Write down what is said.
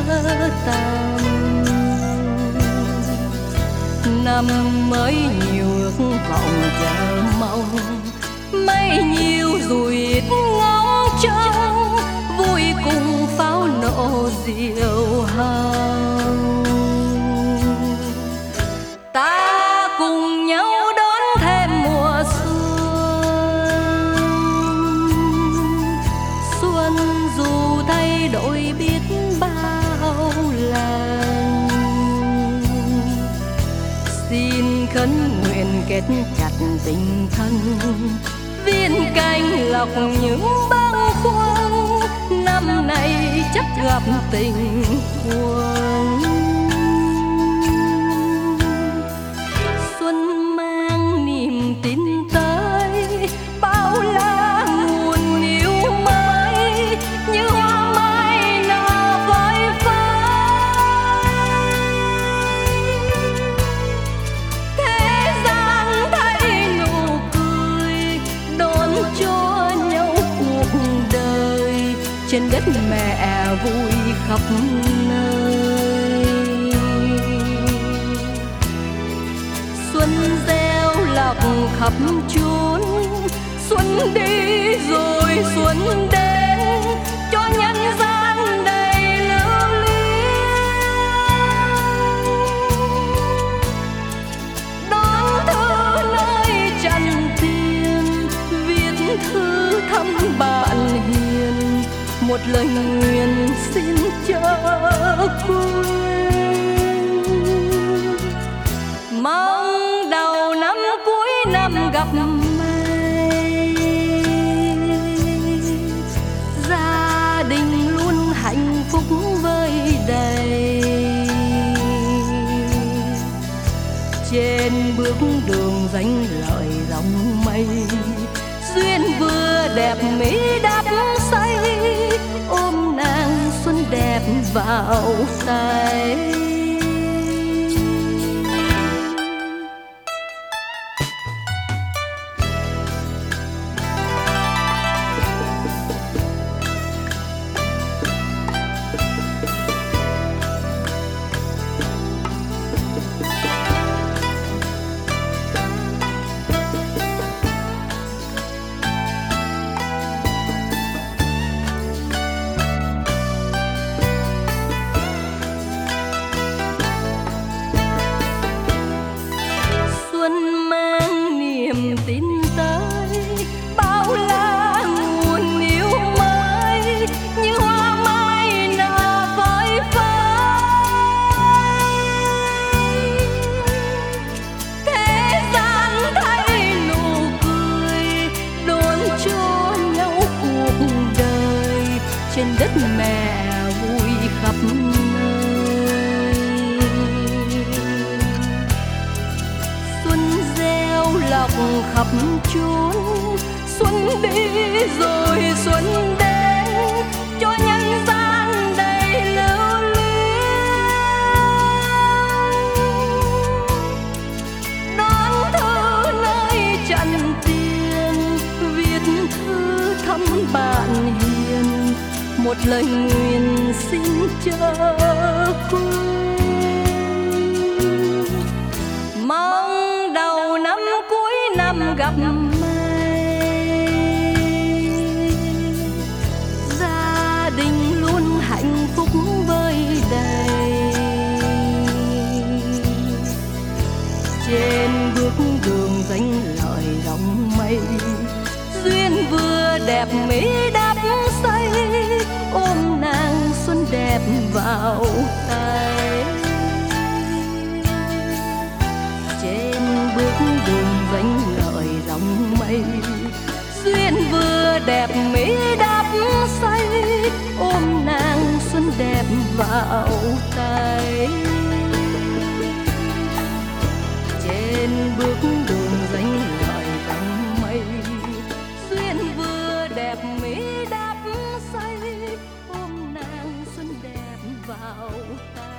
tàn. Năm mới nhiều ước vọng chờ mong, mấy nhiều rồi ít ngóng trông, vui cùng pháo nổ diệu hồng. Ta cùng nhau đón thêm mùa xuân, xuân dù thay đổi biết bao lần. Xin khấn nguyện kết chặt tình thân, viên canh lọc những bâng khuâng, năm nay chắc gặp tình cuồng. Xuân mang niềm tin tới, bao la nguồn yêu mới, như hoa mai nở vơi phai. Thế gian thấy nụ cười, đón cho nhau cuộc đời, trên đất mẹ vui khắp nơi. Xuân gieo lọc khắp chốn, xuân đi rồi xuân đến, cho nhân gian đầy lưu luyến. Đón thư nơi trần tiên, viết thư thăm bạn hiền, một lời nguyện xin chớ quên. Mong đầu năm cuối năm gặp may, gia đình luôn hạnh phúc vơi đầy. Trên bước đường danh lợi dòng mây, duyên vừa đẹp mỹ đắp say, ôm nàng xuân đẹp vào tay. Xuân mang niềm tin tới, bao la nguồn yêu mới, như hoa mai nở vơi phai. Thế gian thấy nụ cười, đón cho nhau cuộc đời, trên đất mẹ vui khắp nơi. Xuân gieo lọc khắp chốn, xuân đi rồi xuân đến, cho nhân gian đầy lưu luyến. Đón thư nơi trần tiên, viết thư thăm bạn hiền, một lời nguyện xin chớ quên. Mong đầu năm cuối năm gặp may, gia đình luôn hạnh phúc vơi đầy. Trên bước đường danh lợi dòng mây, duyên vừa đẹp mỹ đắp say, ôm nàng xuân đẹp vào tay. Trên bước đường danh lợi dòng mây, duyên vừa đẹp mỹ đắp say, ôm nàng xuân đẹp vào tay. Trên bước đường danh lợi dòng mây, duyên vừa đẹp mỹ đắp say, ôm nàng xuân đẹp vào tay.